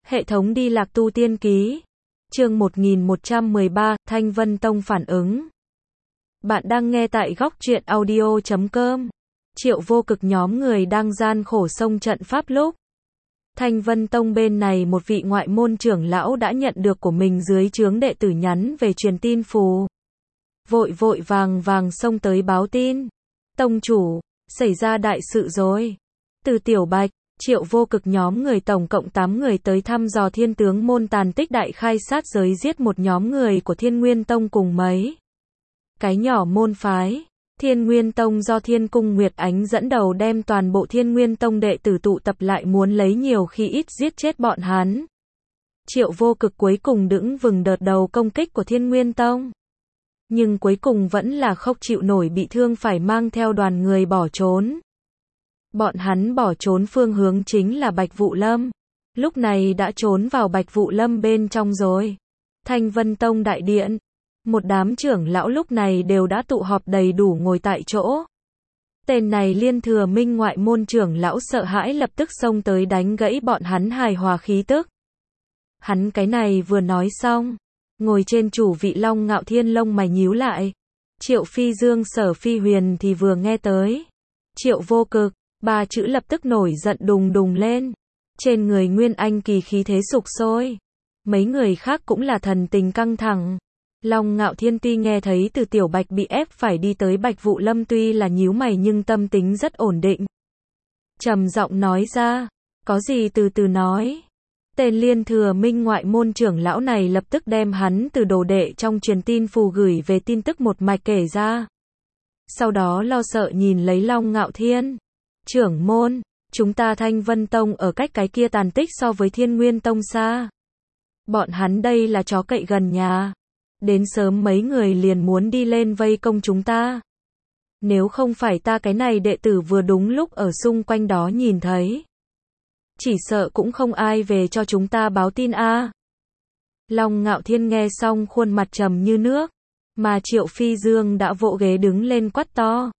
Hệ thống đi lạc tu tiên ký. Chương 1113, Thanh Vân Tông phản ứng. Bạn đang nghe tại góc truyện audio.com. Triệu Vô Cực nhóm người đang gian khổ xông trận pháp lúc Thanh Vân Tông bên này một vị ngoại môn trưởng lão đã nhận được của mình dưới trướng đệ tử nhắn về truyền tin phù. Vội vội vàng vàng xông tới báo tin. Tông chủ, xảy ra đại sự rồi. Từ Tiểu Bạch, Triệu Vô Cực nhóm người tổng cộng 8 người tới thăm dò Thiên Tướng môn tàn tích đại khai sát giới giết một nhóm người của Thiên Nguyên Tông cùng mấy cái nhỏ môn phái. Thiên Nguyên Tông do Thiên Cung Nguyệt Ánh dẫn đầu đem toàn bộ Thiên Nguyên Tông đệ tử tụ tập lại muốn lấy nhiều khi ít giết chết bọn hắn. Triệu Vô Cực cuối cùng đứng vừng đợt đầu công kích của Thiên Nguyên Tông. Nhưng cuối cùng vẫn là không chịu nổi bị thương phải mang theo đoàn người bỏ trốn. Bọn hắn bỏ trốn phương hướng chính là Bạch Vụ Lâm. Lúc này đã trốn vào Bạch Vụ Lâm bên trong rồi. Thanh Vân Tông đại điện. Một đám trưởng lão lúc này đều đã tụ họp đầy đủ ngồi tại chỗ. Tên này Liên Thừa Minh ngoại môn trưởng lão sợ hãi lập tức xông tới đánh gãy bọn hắn hài hòa khí tức. Hắn cái này vừa nói xong. Ngồi trên chủ vị Long Ngạo Thiên lông mày nhíu lại. Triệu Phi Dương Sở Phi Huyền thì vừa nghe tới. Triệu Vô Cực, ba chữ lập tức nổi giận đùng đùng lên. Trên người Nguyên Anh kỳ khí thế sục sôi. Mấy người khác cũng là thần tình căng thẳng. Long Ngạo Thiên ti nghe thấy Từ Tiểu Bạch bị ép phải đi tới Bạch Vụ Lâm tuy là nhíu mày nhưng tâm tính rất ổn định. Trầm giọng nói ra, có gì từ từ nói. Tên Liên Thừa Minh ngoại môn trưởng lão này lập tức đem hắn từ đồ đệ trong truyền tin phù gửi về tin tức một mạch kể ra. Sau đó lo sợ nhìn lấy Long Ngạo Thiên. Trưởng môn, chúng ta Thanh Vân Tông ở cách cái kia tàn tích so với Thiên Nguyên Tông xa. Bọn hắn đây là chó cậy gần nhà. Đến sớm mấy người liền muốn đi lên vây công chúng ta. Nếu không phải ta cái này đệ tử vừa đúng lúc ở xung quanh đó nhìn thấy. Chỉ sợ cũng không ai về cho chúng ta báo tin a. Long Ngạo Thiên nghe xong khuôn mặt trầm như nước. Mà Triệu Phi Dương đã vỗ ghế đứng lên quát to.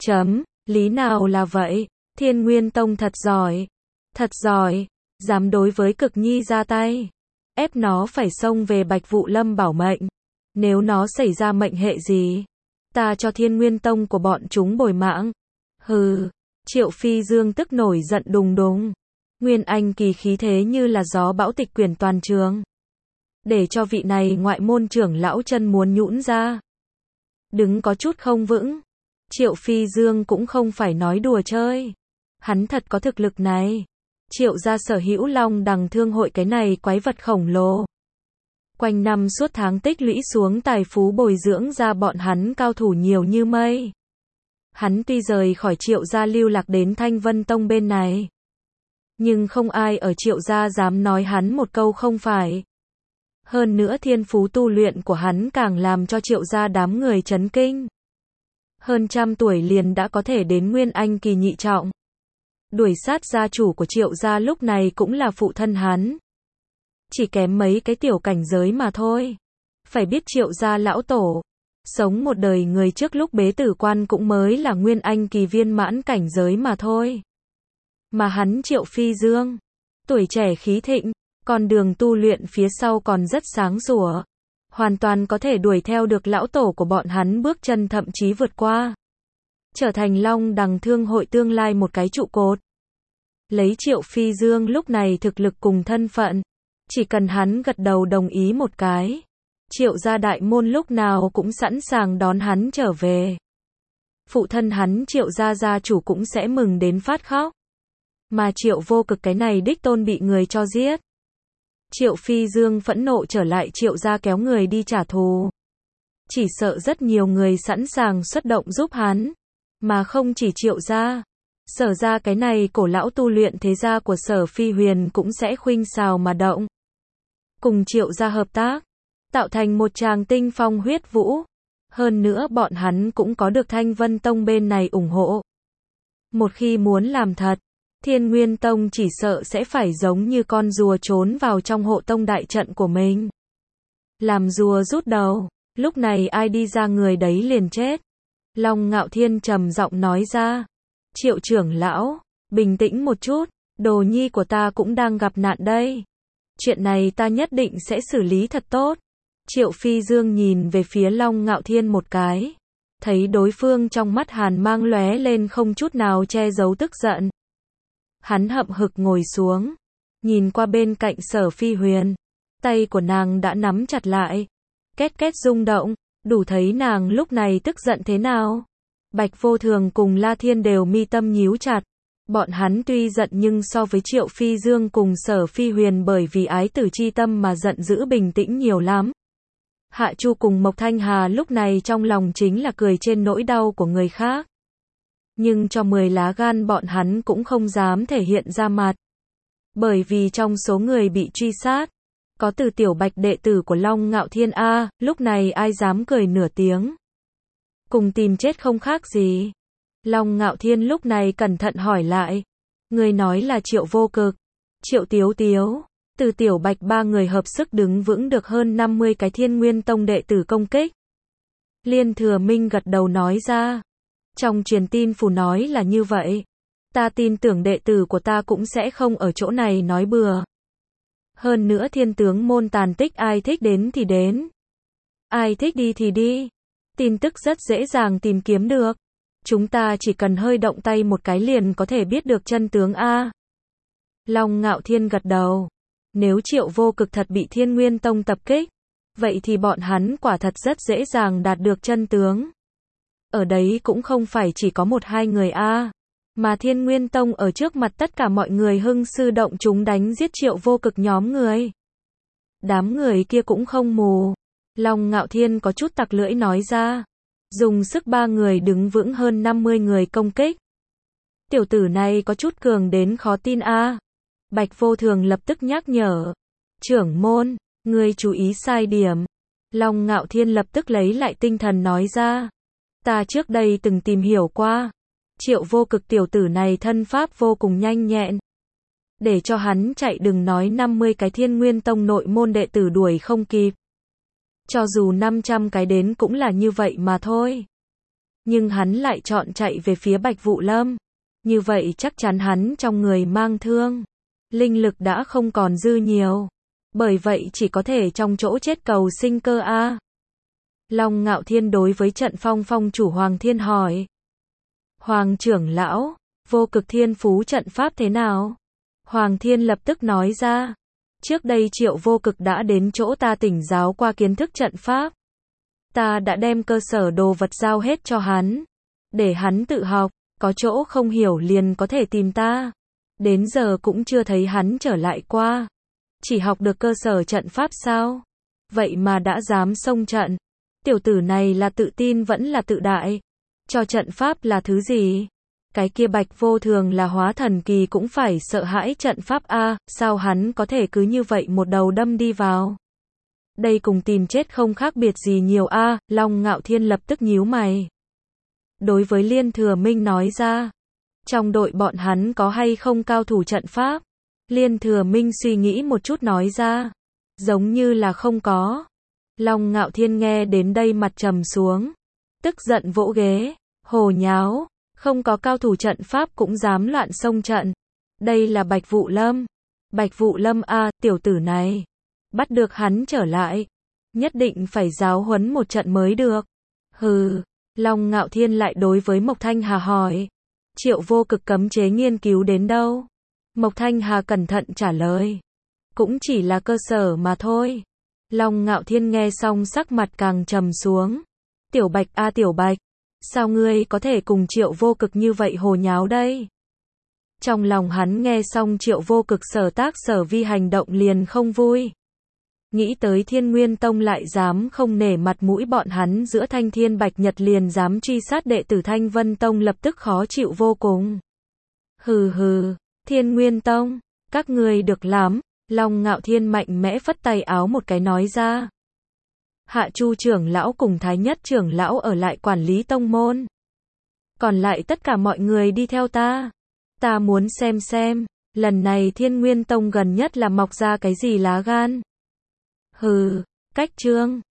Lý nào là vậy? Thiên Nguyên Tông thật giỏi. Thật giỏi. Dám đối với Cực Nhi ra tay. Ép nó phải xông về Bạch Vụ Lâm bảo mệnh. Nếu nó xảy ra mệnh hệ gì, ta cho Thiên Nguyên Tông của bọn chúng bồi mạng. Hừ, Triệu Phi Dương tức nổi giận đùng đùng. Nguyên Anh kỳ khí thế như là gió bão tịch quyển toàn trường. Để cho vị này ngoại môn trưởng lão chân muốn nhũn ra. Đứng có chút không vững. Triệu Phi Dương cũng không phải nói đùa chơi. Hắn thật có thực lực này. Triệu gia sở hữu Long Đằng Thương hội cái này quái vật khổng lồ. Quanh năm suốt tháng tích lũy xuống tài phú bồi dưỡng ra bọn hắn cao thủ nhiều như mây. Hắn tuy rời khỏi Triệu gia lưu lạc đến Thanh Vân Tông bên này. Nhưng không ai ở Triệu gia dám nói hắn một câu không phải. Hơn nữa thiên phú tu luyện của hắn càng làm cho Triệu gia đám người chấn kinh. Hơn 100 tuổi liền đã có thể đến Nguyên Anh kỳ nhị trọng. Đuổi sát gia chủ của Triệu gia lúc này cũng là phụ thân hắn. Chỉ kém mấy cái tiểu cảnh giới mà thôi. Phải biết Triệu gia lão tổ. Sống một đời người trước lúc bế tử quan cũng mới là Nguyên Anh kỳ viên mãn cảnh giới mà thôi. Mà hắn Triệu Phi Dương. Tuổi trẻ khí thịnh. Con đường tu luyện phía sau còn rất sáng sủa. Hoàn toàn có thể đuổi theo được lão tổ của bọn hắn bước chân thậm chí vượt qua. Trở thành Long Đằng Thương hội tương lai một cái trụ cột. Lấy Triệu Phi Dương lúc này thực lực cùng thân phận. Chỉ cần hắn gật đầu đồng ý một cái. Triệu gia đại môn lúc nào cũng sẵn sàng đón hắn trở về. Phụ thân hắn Triệu gia gia chủ cũng sẽ mừng đến phát khóc. Mà Triệu Vô Cực cái này đích tôn bị người cho giết. Triệu Phi Dương phẫn nộ trở lại Triệu gia kéo người đi trả thù. Chỉ sợ rất nhiều người sẵn sàng xuất động giúp hắn. Mà không chỉ Triệu gia. Sở gia cái này cổ lão tu luyện thế gia của Sở Phi Huyền cũng sẽ khuynh xào mà động. Cùng Triệu gia hợp tác. Tạo thành một tràng tinh phong huyết vũ. Hơn nữa bọn hắn cũng có được Thanh Vân Tông bên này ủng hộ. Một khi muốn làm thật. Thiên Nguyên Tông chỉ sợ sẽ phải giống như con rùa trốn vào trong hộ tông đại trận của mình. Làm rùa rút đầu. Lúc này ai đi ra người đấy liền chết. Long Ngạo Thiên trầm giọng nói ra. Triệu trưởng lão, bình tĩnh một chút. Đồ nhi của ta cũng đang gặp nạn đây. Chuyện này ta nhất định sẽ xử lý thật tốt. Triệu Phi Dương nhìn về phía Long Ngạo Thiên một cái. Thấy đối phương trong mắt hàn mang lóe lên không chút nào che giấu tức giận. Hắn hậm hực ngồi xuống. Nhìn qua bên cạnh Sở Phi Huyền. Tay của nàng đã nắm chặt lại. Két két rung động. Đủ thấy nàng lúc này tức giận thế nào. Bạch Vô Thường cùng La Thiên đều mi tâm nhíu chặt. Bọn hắn tuy giận nhưng so với Triệu Phi Dương cùng Sở Phi Huyền bởi vì ái tử chi tâm mà giận dữ bình tĩnh nhiều lắm. Hạ Chu cùng Mộc Thanh Hà lúc này trong lòng chính là cười trên nỗi đau của người khác. Nhưng cho 10 lá gan bọn hắn cũng không dám thể hiện ra mặt. Bởi vì trong số người bị truy sát, có Từ Tiểu Bạch đệ tử của Long Ngạo Thiên A, lúc này ai dám cười nửa tiếng. Cùng tìm chết không khác gì. Long Ngạo Thiên lúc này cẩn thận hỏi lại. Người nói là Triệu Vô Cực, Triệu Tiếu Tiếu, Từ Tiểu Bạch ba người hợp sức đứng vững được hơn 50 cái Thiên Nguyên Tông đệ tử công kích. Liên Thừa Minh gật đầu nói ra. Trong truyền tin phù nói là như vậy. Ta tin tưởng đệ tử của ta cũng sẽ không ở chỗ này nói bừa. Hơn nữa Thiên Tướng môn tàn tích ai thích đến thì đến. Ai thích đi thì đi. Tin tức rất dễ dàng tìm kiếm được. Chúng ta chỉ cần hơi động tay một cái liền có thể biết được chân tướng A. Long Ngạo Thiên gật đầu. Nếu Triệu Vô Cực thật bị Thiên Nguyên Tông tập kích, vậy thì bọn hắn quả thật rất dễ dàng đạt được chân tướng. Ở đấy cũng không phải chỉ có 1-2 người A, mà Thiên Nguyên Tông ở trước mặt tất cả mọi người hưng sư động chúng đánh giết Triệu Vô Cực nhóm người. Đám người kia cũng không mù. Long Ngạo Thiên có chút tặc lưỡi nói ra. Dùng sức 3 người đứng vững hơn 50 người công kích. Tiểu tử này có chút cường đến khó tin A. Bạch Vô Thường lập tức nhắc nhở. Trưởng môn, ngươi chú ý sai điểm. Long Ngạo Thiên lập tức lấy lại tinh thần nói ra. Ta trước đây từng tìm hiểu qua. Triệu Vô Cực tiểu tử này thân pháp vô cùng nhanh nhẹn. Để cho hắn chạy đừng nói 50 cái Thiên Nguyên Tông nội môn đệ tử đuổi không kịp. Cho dù 500 cái đến cũng là như vậy mà thôi. Nhưng hắn lại chọn chạy về phía Bạch Vũ Lâm. Như vậy chắc chắn hắn trong người mang thương. Linh lực đã không còn dư nhiều. Bởi vậy chỉ có thể trong chỗ chết cầu sinh cơ A. Long Ngạo Thiên đối với trận phong phong chủ Hoàng Thiên hỏi. Hoàng trưởng lão, Vô Cực thiên phú trận pháp thế nào? Hoàng Thiên lập tức nói ra. Trước đây Triệu Vô Cực đã đến chỗ ta thỉnh giáo qua kiến thức trận pháp. Ta đã đem cơ sở đồ vật giao hết cho hắn. Để hắn tự học, có chỗ không hiểu liền có thể tìm ta. Đến giờ cũng chưa thấy hắn trở lại qua. Chỉ học được cơ sở trận pháp sao? Vậy mà đã dám xông trận. Tiểu tử này là tự tin vẫn là tự đại. Cho trận pháp là thứ gì? Cái kia Bạch Vô Thường là hóa thần kỳ cũng phải sợ hãi trận pháp A, sao hắn có thể cứ như vậy một đầu đâm đi vào? Đây cùng tìm chết không khác biệt gì nhiều A, Long Ngạo Thiên lập tức nhíu mày. Đối với Liên Thừa Minh nói ra, trong đội bọn hắn có hay không cao thủ trận pháp? Liên Thừa Minh suy nghĩ một chút nói ra, giống như là không có. Long Ngạo Thiên nghe đến đây mặt trầm xuống, tức giận vỗ ghế, hồ nháo. Không có cao thủ trận pháp cũng dám loạn xông trận. Đây là Bạch Vũ Lâm. Bạch Vũ Lâm A, tiểu tử này. Bắt được hắn trở lại. Nhất định phải giáo huấn một trận mới được. Hừ. Long Ngạo Thiên lại đối với Mộc Thanh Hà hỏi. Triệu Vô Cực cấm chế nghiên cứu đến đâu? Mộc Thanh Hà cẩn thận trả lời. Cũng chỉ là cơ sở mà thôi. Long Ngạo Thiên nghe xong sắc mặt càng trầm xuống. Tiểu Bạch A Tiểu Bạch. Sao ngươi có thể cùng Triệu Vô Cực như vậy hồ nháo đây? Trong lòng hắn nghe xong Triệu Vô Cực sở tác sở vi hành động liền không vui. Nghĩ tới Thiên Nguyên Tông lại dám không nể mặt mũi bọn hắn giữa Thanh Thiên Bạch Nhật liền dám truy sát đệ tử Thanh Vân Tông lập tức khó chịu vô cùng. Hừ hừ, Thiên Nguyên Tông, các ngươi được lắm. Long Ngạo Thiên mạnh mẽ phất tay áo một cái nói ra. Hạ Chu trưởng lão cùng Thái Nhất trưởng lão ở lại quản lý tông môn. Còn lại tất cả mọi người đi theo ta. Ta muốn xem, lần này Thiên Nguyên Tông gần nhất là mọc ra cái gì lá gan. Hừ, cách trương.